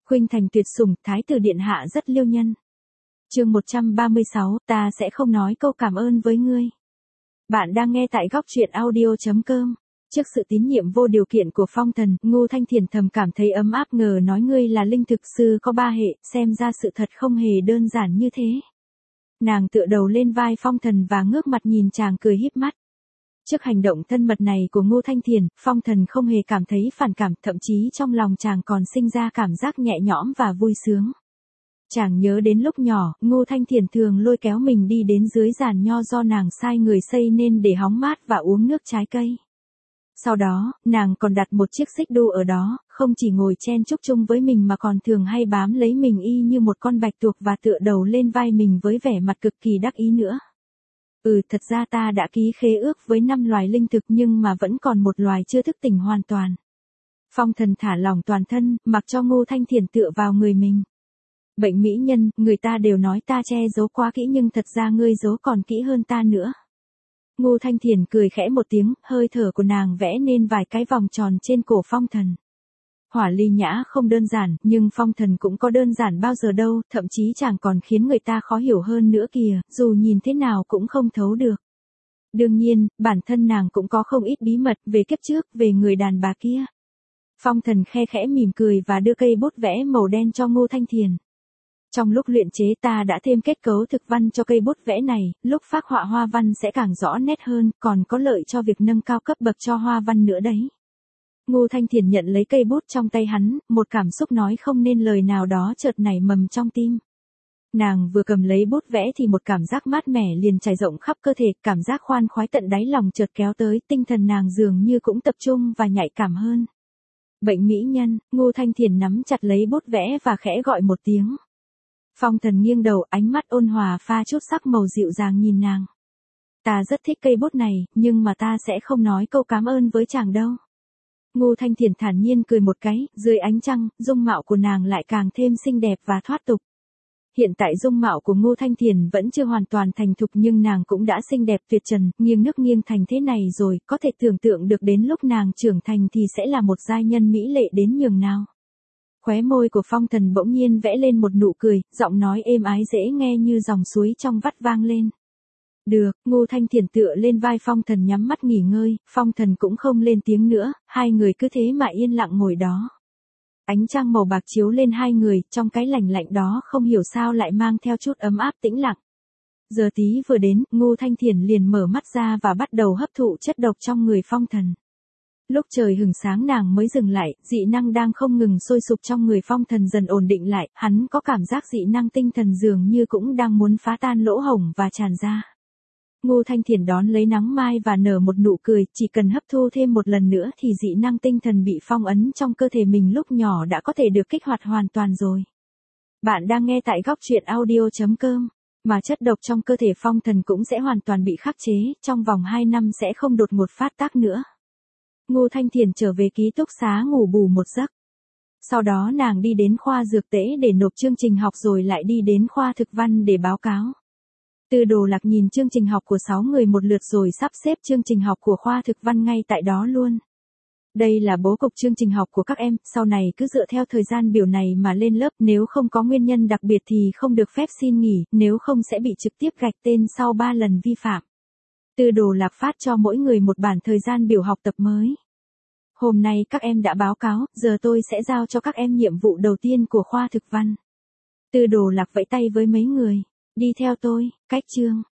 Khuynh Thành tuyệt sủng, thái tử điện hạ rất liêu nhân. Chương 136, ta sẽ không nói câu cảm ơn với ngươi. Bạn đang nghe tại góc truyện audio.com. Trước sự tín nhiệm vô điều kiện của Phong Thần, Ngô Thanh Thiền thầm cảm thấy ấm áp, ngờ nói ngươi là linh thực sư có 3 hệ, xem ra sự thật không hề đơn giản như thế. Nàng tựa đầu lên vai Phong Thần và ngước mặt nhìn chàng cười híp mắt. Trước hành động thân mật này của Ngô Thanh Thiền, Phong Thần không hề cảm thấy phản cảm, thậm chí trong lòng chàng còn sinh ra cảm giác nhẹ nhõm và vui sướng. Chàng nhớ đến lúc nhỏ, Ngô Thanh Thiền thường lôi kéo mình đi đến dưới giàn nho do nàng sai người xây nên để hóng mát và uống nước trái cây. Sau đó, nàng còn đặt một chiếc xích đu ở đó, không chỉ ngồi chen chúc chung với mình mà còn thường hay bám lấy mình y như một con bạch tuộc và tựa đầu lên vai mình với vẻ mặt cực kỳ đắc ý nữa. Thật ra ta đã ký khế ước với 5 loài linh thực nhưng mà vẫn còn một loài chưa thức tỉnh hoàn toàn. Phong Thần thả lỏng toàn thân, mặc cho Ngô Thanh Thiền tựa vào người mình. Bệnh mỹ nhân, người ta đều nói ta che giấu quá kỹ nhưng thật ra ngươi giấu còn kỹ hơn ta nữa. Ngô Thanh Thiền cười khẽ một tiếng, hơi thở của nàng vẽ nên vài cái vòng tròn trên cổ Phong Thần. Hỏa ly nhã không đơn giản, nhưng Phong Thần cũng có đơn giản bao giờ đâu, thậm chí chàng còn khiến người ta khó hiểu hơn nữa kìa, dù nhìn thế nào cũng không thấu được. Đương nhiên, bản thân nàng cũng có không ít bí mật về kiếp trước, về người đàn bà kia. Phong Thần khe khẽ mỉm cười và đưa cây bút vẽ màu đen cho Ngô Thanh Thiền. Trong lúc luyện chế ta đã thêm kết cấu thực văn cho cây bút vẽ này, lúc phác họa hoa văn sẽ càng rõ nét hơn, còn có lợi cho việc nâng cao cấp bậc cho hoa văn nữa đấy. Ngô Thanh Thiền nhận lấy cây bút trong tay hắn, một cảm xúc nói không nên lời nào đó chợt nảy mầm trong tim. Nàng vừa cầm lấy bút vẽ thì một cảm giác mát mẻ liền trải rộng khắp cơ thể, cảm giác khoan khoái tận đáy lòng chợt kéo tới, tinh thần nàng dường như cũng tập trung và nhạy cảm hơn. Bệnh mỹ nhân, Ngô Thanh Thiền nắm chặt lấy bút vẽ và khẽ gọi một tiếng. Phong Thần nghiêng đầu, ánh mắt ôn hòa pha chút sắc màu dịu dàng nhìn nàng. Ta rất thích cây bút này, nhưng mà ta sẽ không nói câu cảm ơn với chàng đâu. Ngô Thanh Thiền thản nhiên cười một cái, dưới ánh trăng, dung mạo của nàng lại càng thêm xinh đẹp và thoát tục. Hiện tại dung mạo của Ngô Thanh Thiền vẫn chưa hoàn toàn thành thục nhưng nàng cũng đã xinh đẹp tuyệt trần, nghiêng nước nghiêng thành thế này rồi, có thể tưởng tượng được đến lúc nàng trưởng thành thì sẽ là một giai nhân mỹ lệ đến nhường nào. Khóe môi của Phong Thần bỗng nhiên vẽ lên một nụ cười, giọng nói êm ái dễ nghe như dòng suối trong vắt vang lên. Được, Ngô Thanh Thiền tựa lên vai Phong Thần nhắm mắt nghỉ ngơi, Phong Thần cũng không lên tiếng nữa, hai người cứ thế mà yên lặng ngồi đó. Ánh trăng màu bạc chiếu lên hai người, trong cái lạnh lạnh đó không hiểu sao lại mang theo chút ấm áp tĩnh lặng. Giờ tí vừa đến, Ngô Thanh Thiền liền mở mắt ra và bắt đầu hấp thụ chất độc trong người Phong Thần. Lúc trời hừng sáng nàng mới dừng lại, dị năng đang không ngừng sôi sục trong người Phong Thần dần ổn định lại, hắn có cảm giác dị năng tinh thần dường như cũng đang muốn phá tan lỗ hổng và tràn ra. Ngô Thanh Thiền đón lấy nắng mai và nở một nụ cười, chỉ cần hấp thu thêm một lần nữa thì dị năng tinh thần bị phong ấn trong cơ thể mình lúc nhỏ đã có thể được kích hoạt hoàn toàn rồi. Bạn đang nghe tại góc truyện audio.com, mà chất độc trong cơ thể Phong Thần cũng sẽ hoàn toàn bị khắc chế, trong vòng 2 năm sẽ không đột ngột phát tác nữa. Ngô Thanh Thiền trở về ký túc xá ngủ bù một giấc. Sau đó nàng đi đến khoa dược tễ để nộp chương trình học rồi lại đi đến khoa thực văn để báo cáo. Từ Đồ Lạc nhìn chương trình học của 6 người một lượt rồi sắp xếp chương trình học của khoa thực văn ngay tại đó luôn. Đây là bố cục chương trình học của các em, sau này cứ dựa theo thời gian biểu này mà lên lớp, nếu không có nguyên nhân đặc biệt thì không được phép xin nghỉ, nếu không sẽ bị trực tiếp gạch tên sau 3 lần vi phạm. Từ Đồ Lạc phát cho mỗi người một bản thời gian biểu học tập mới. Hôm nay các em đã báo cáo, giờ tôi sẽ giao cho các em nhiệm vụ đầu tiên của khoa thực văn. Từ Đồ Lạc vẫy tay với mấy người. Đi theo tôi, cách chương.